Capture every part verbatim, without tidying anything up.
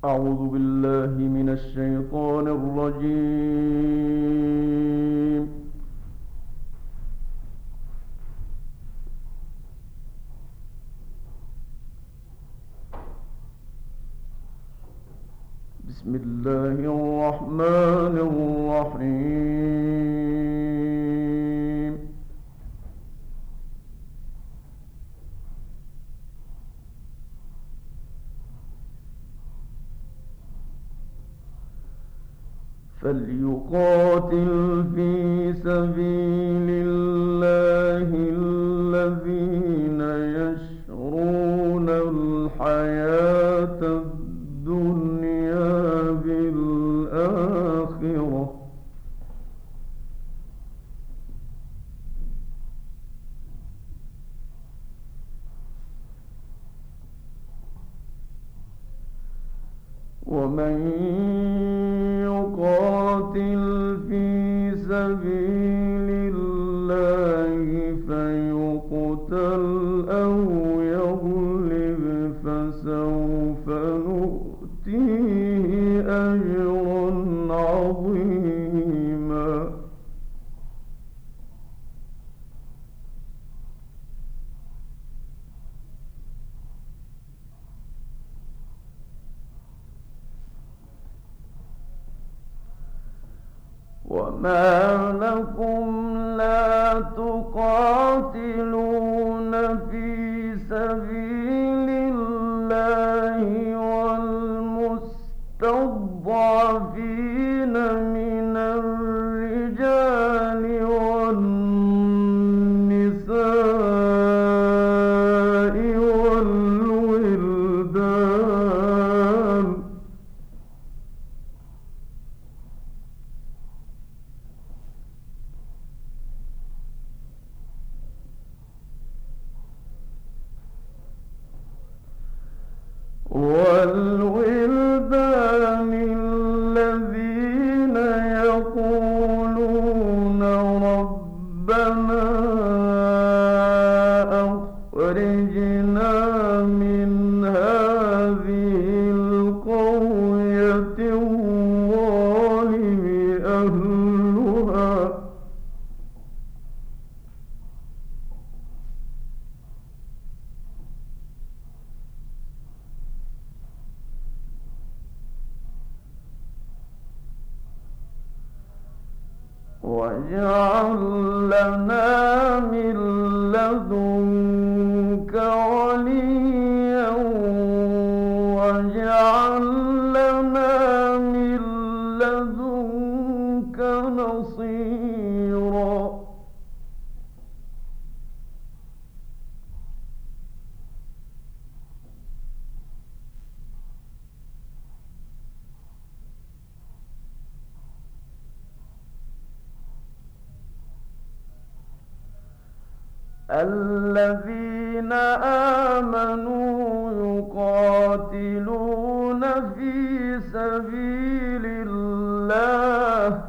أعوذ بالله من الشيطان الرجيم. بسم الله الرحمن الرحيم. فليقاتل في سبيل الله الذين يشرون الحياة الدنيا بالآخرة، ومن يقاتل في سبيل الله فيقتل أو يغلب فسوف نؤتيه أجرا عظيما. وما لكم لا تقاتلون في سبيل الله والمستضعفين من الرجال والنساء والولدان والولدان الذين يقولون ربنا أخرجنا من هذه القرية الظالم أهلها واجعل لنا من لدنك وليا واجعل لنا من لدنك نصيرا. الذين آمنوا يقاتلون في سبيل الله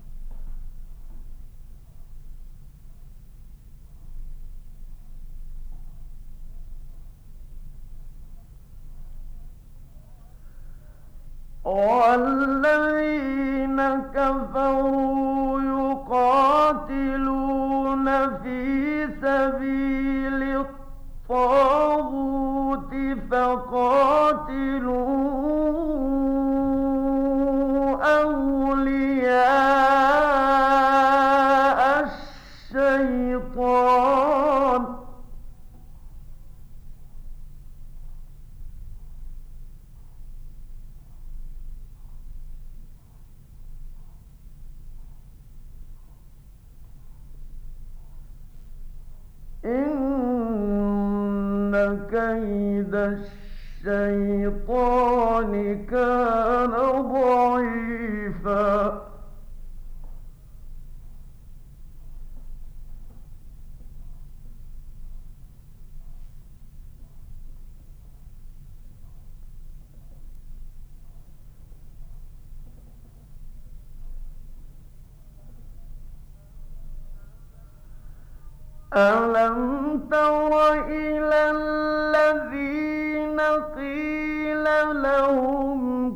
والذين كفروا يقاتلون في سبيل الطاغوت فقاتلوا أولياء الشيطان إن كيد الشيطان كان ضعيفا. ألم تر إلى الذين قيل لهم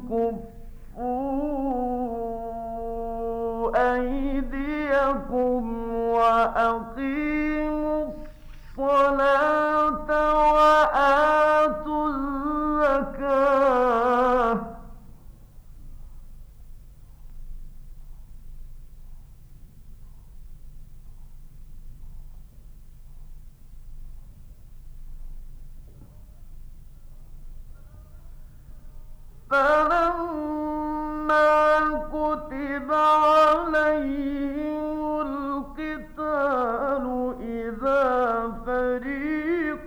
فلما كتب عليهم القتال إذا فريق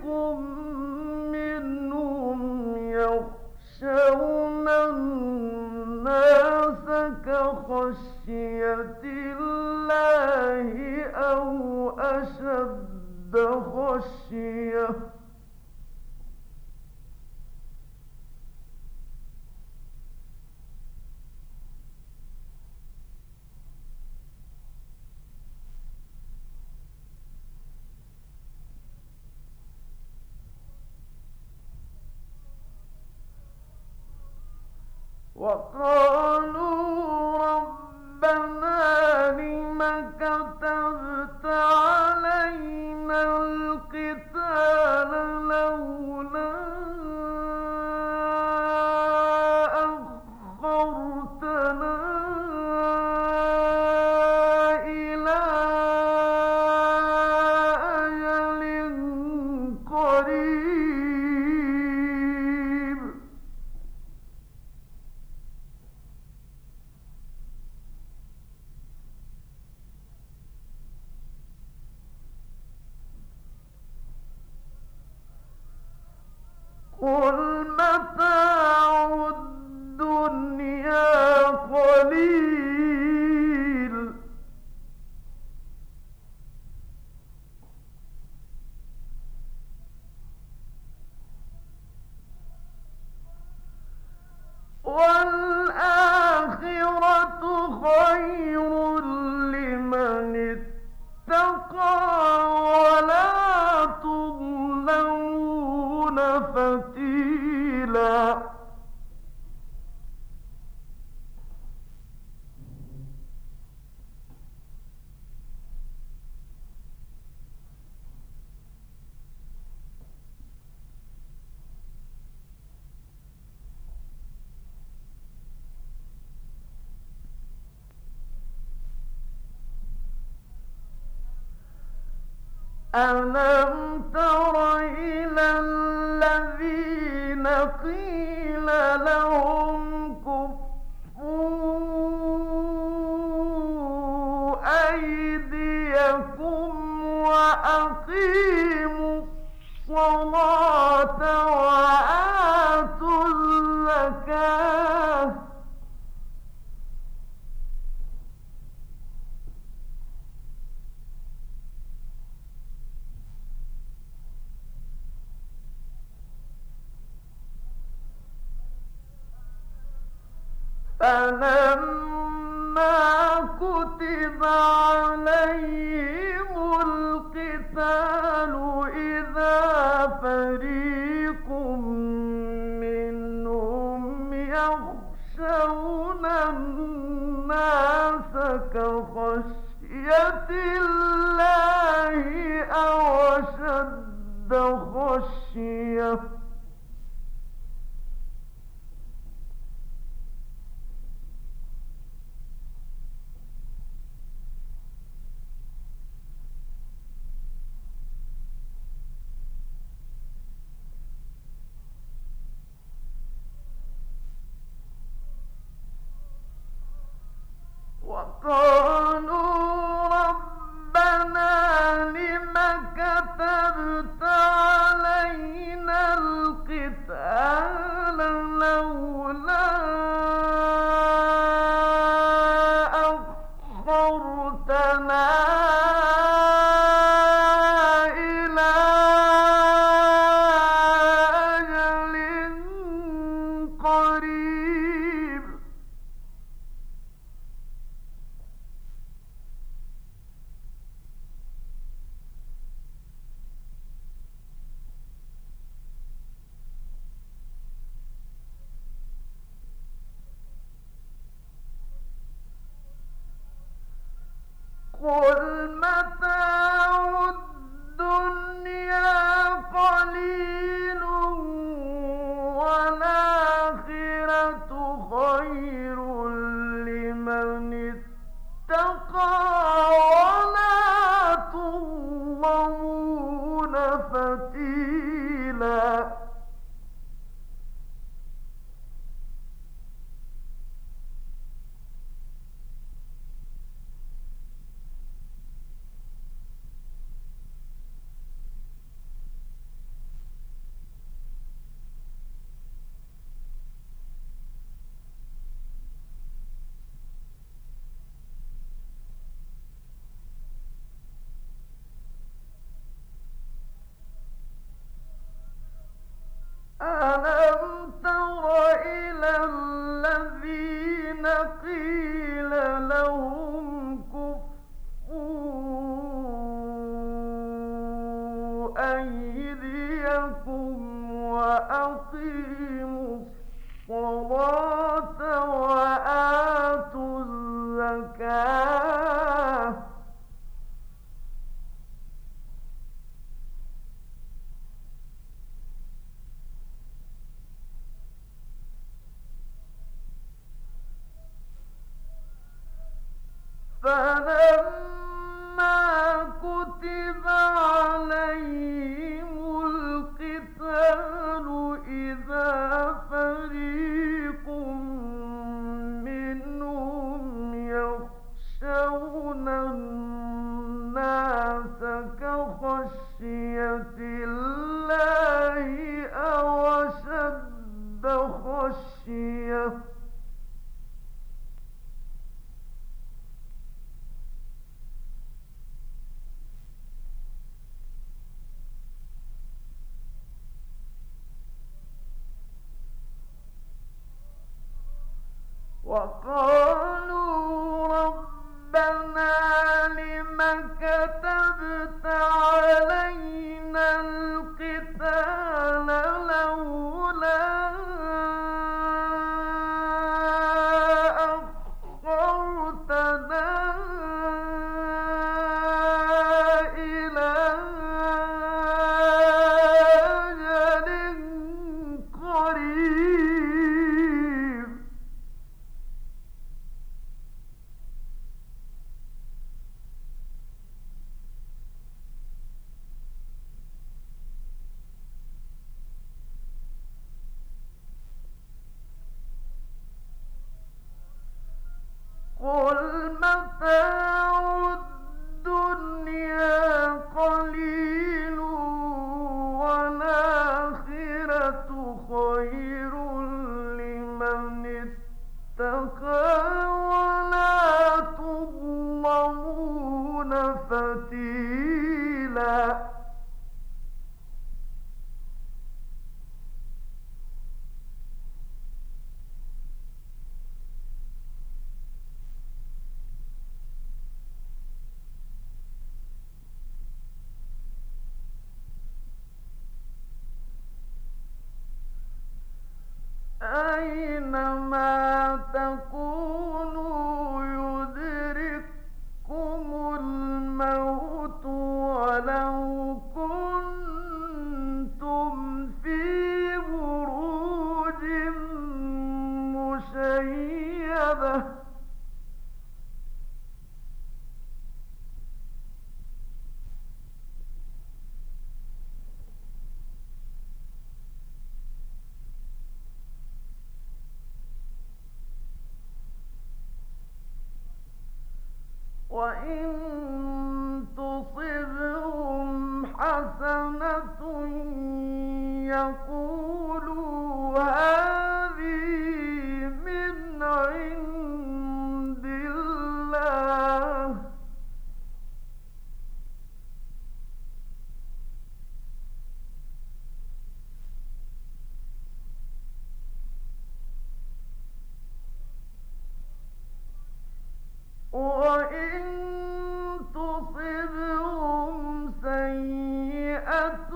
منهم يخشون الناس كخشية الله أو أشد خشية وقالوا ربنا لم كتبت علينا القتال لولا أخرتنا إلى أجل قريب قل متاع الدنيا قليل والآخرة خير لمن اتقى ولا تظلمون فتيلا ألم تر إلى الذين قيل لهم كفوا أيديكم وأقيموا الصلاة وآتوا الزكاة فلما كتب عليهم القتال إذا فريق منهم يخشون الناس كخشية الله أو أشد خشية وقالوا ربنا لم كتبت علينا القتال لولا أخرتنا إلى أجل قريب قل متاع الدنيا قليل والآخرة خير لمن اتقى ولا تظلمون فتيلا أيديكم وأقيموا الصلاة وآتوا الزكاة فلما كتب عليهم القتال إذا فريق منهم يخشون الناس كخشية الله أو أشد خشية وقالوا ربنا لم كتبت علينا القتال لولا أخرتنا إلى أجل قريب قل متاع الدنيا قليل والآخرة خير لمن اتقى ولا تظلمون فتيلا أينما تكونوا يدرككم الموت ولو كنتم في بروج مشيدة وإن تصبهم حسنة يقولوا هذه من عند الله وإن تصبهم سيئة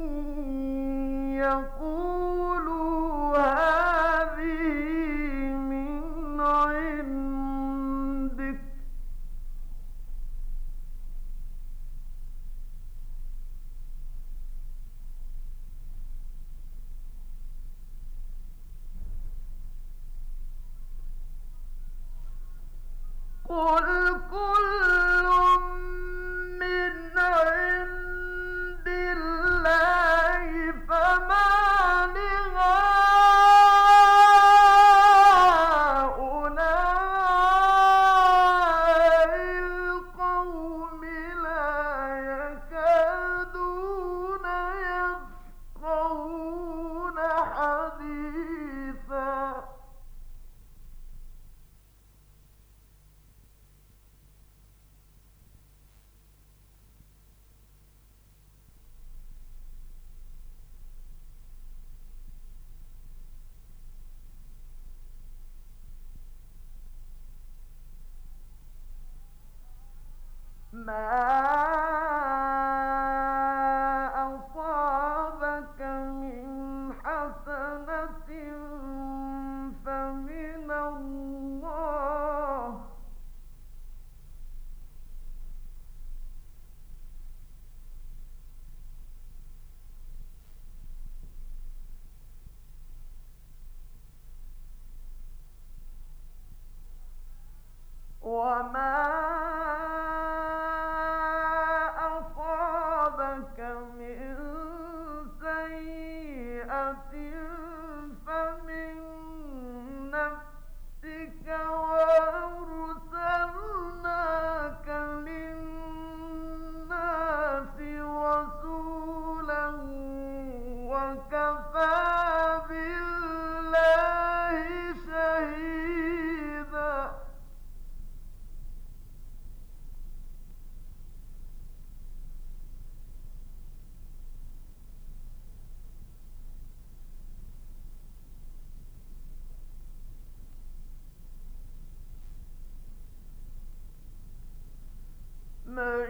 يقولوا هذه من عندك قل كل من عند الله فما لهؤلاء القوم لا يكادون يفقهون حديثا ما من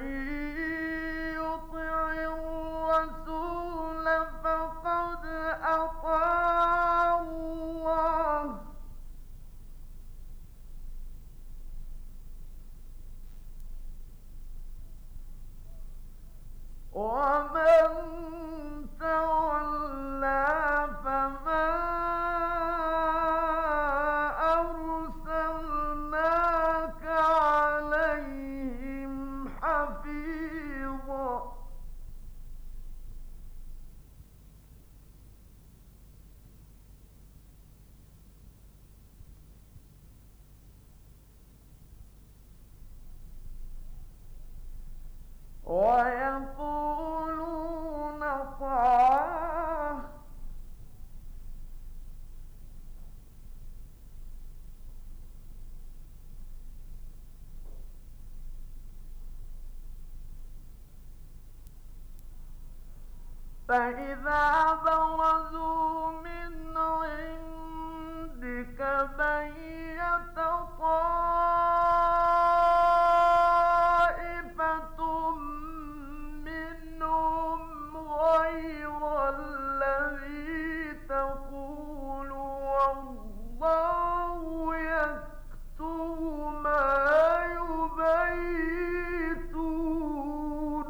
يطع الرسول فقد أطاع الله ومن تولى فما أرسلناك عليهم حفيظا ويقولون طاعة فإذا برزوا من عندك بيت طائفة منهم غير الذي تقول والله يكتب ما يبيتون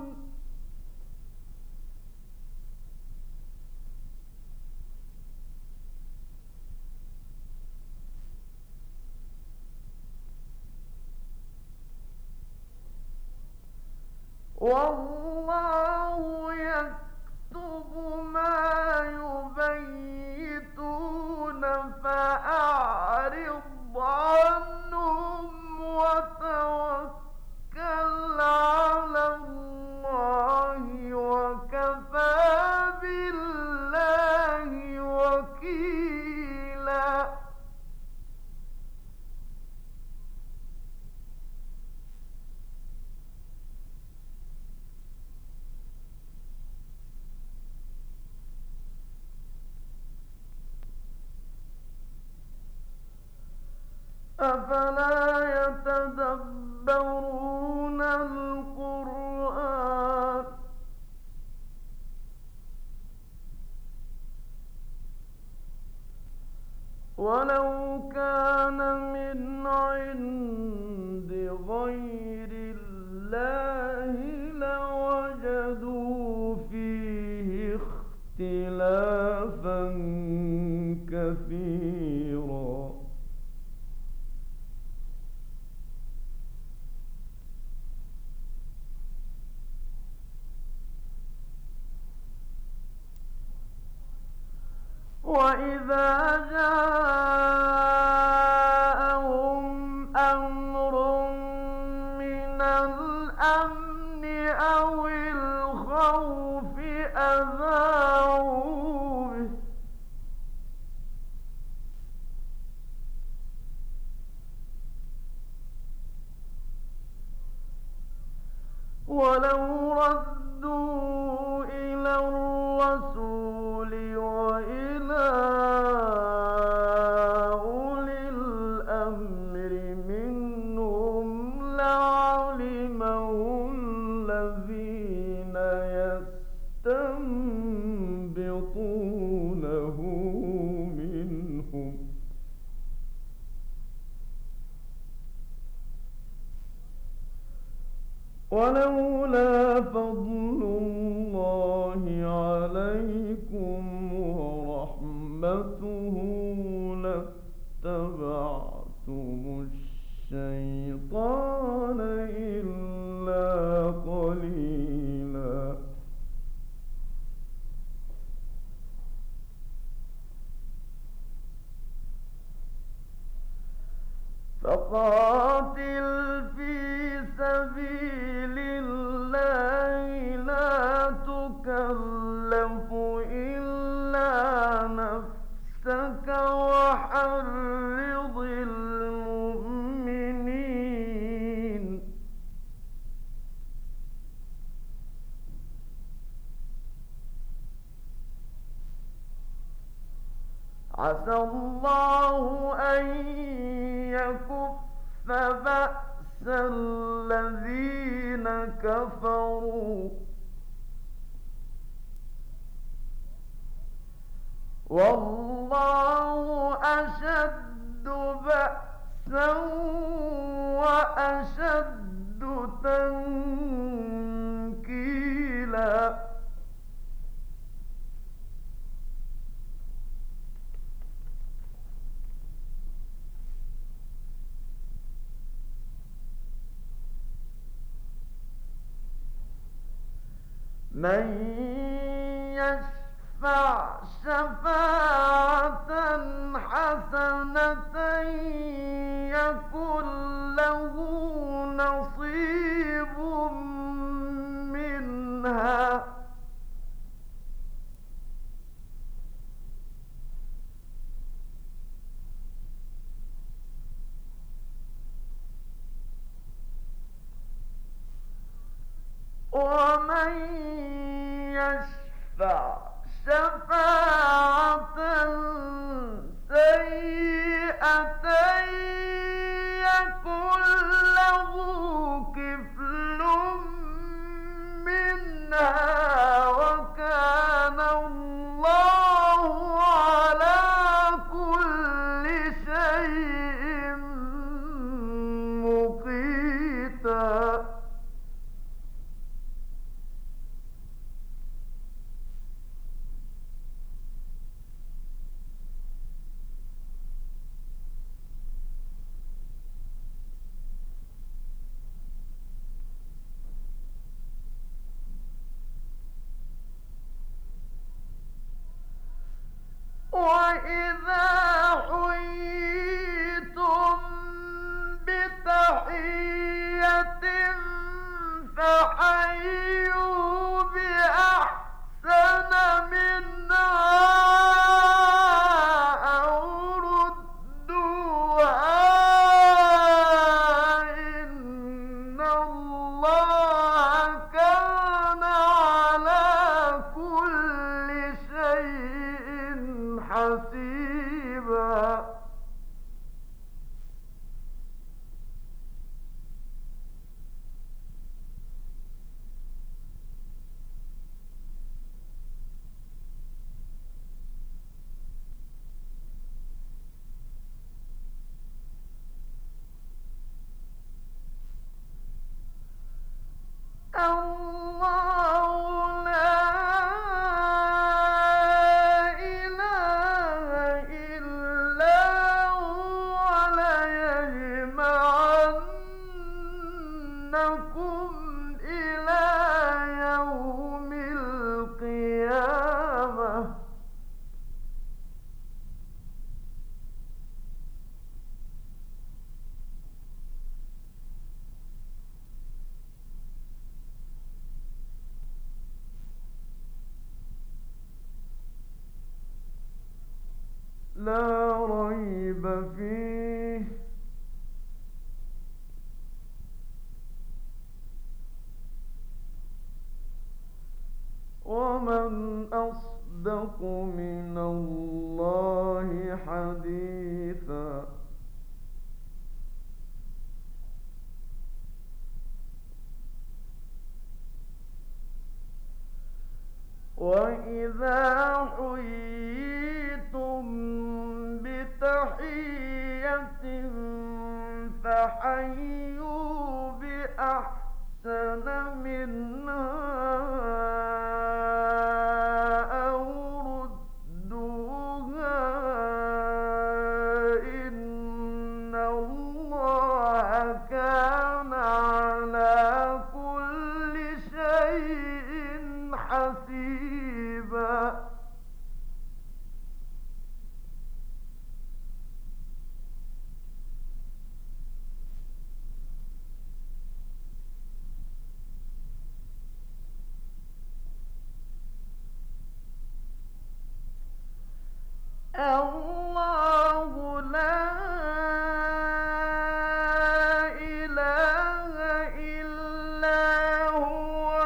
والله يكتب ما يبيتون فأعرض عنهم وتوكل على الله وكفى بالله وكيلا أفلا يتدبرون القرآن ولو كان من عند غير الله لوجدوا فيه اختلافا كثيرا وإذا جاءهم أمر من الأمن أو الخوف أذاعوا به ولو ردوا إلى الرسول وإلى أولي الأمر منهم لعلمه الذين يستنبطونه منهم ولولا فضل الله عليكم ورحمته لاتبعتم الشيطان فقاتل في سبيل الله لا تكلف إلا نفسك وحرض المؤمنين عسى الله أن يكف بأس الذين كفروا والله أشد بأسا وأشد تنكيلا من يشفع شفاعة حسنة يكن له نصيب منها ومن يشفع شفاعة سيئة يكن له كفل منها وكان الله على كل شيء مقيتا وإذا حييتم بتحية فحيوا بأحسن منها أو ردوها إن الله كان على كل شيء حسيبا الله لا إله إلا هو ليجمعنكم إلى يوم القيامة لا ريب فيه ومن أصدق من الله حديثا وإذا حييتم بتحية فحيوا بأحسن منها أو ردوها إن الله كان على كل شيء حسيبا الله لا إله إلا هو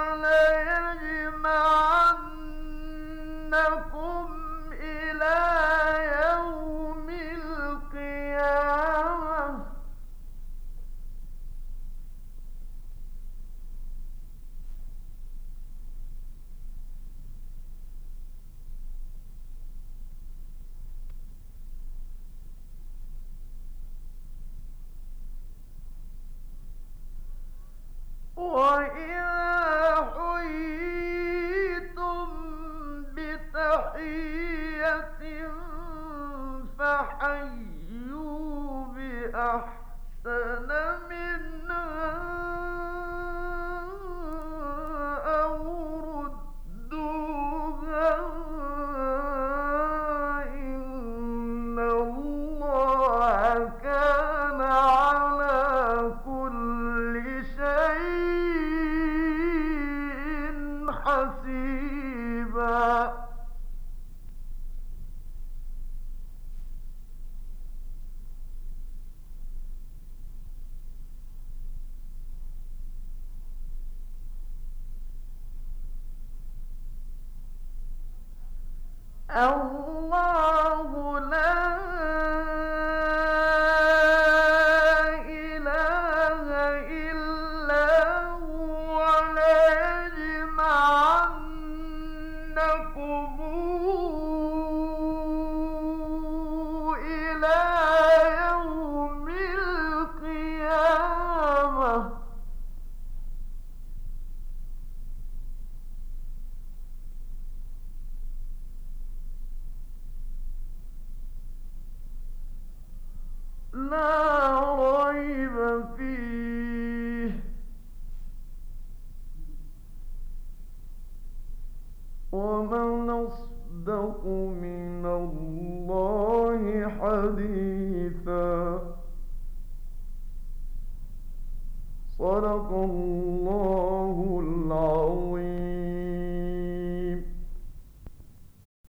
ليجمعنكم إلى يوم القيامة. وَإِذَا حُيِّيتُم بِتَحِيَّةٍ فَحَيُّوا بِأَحْسَنَ مِنْهَا أَوْ رُدُّوهَا ۗ إِنَّ اللَّهَ كَانَ عَلَىٰ كُلِّ شَيْءٍ حَسِيبًا. الله لا إله إلا هو ليجمعنكم إلى يوم القيامة. لا ريب فيه، ومن أصدق من الله حديثا. صدق الله العظيم.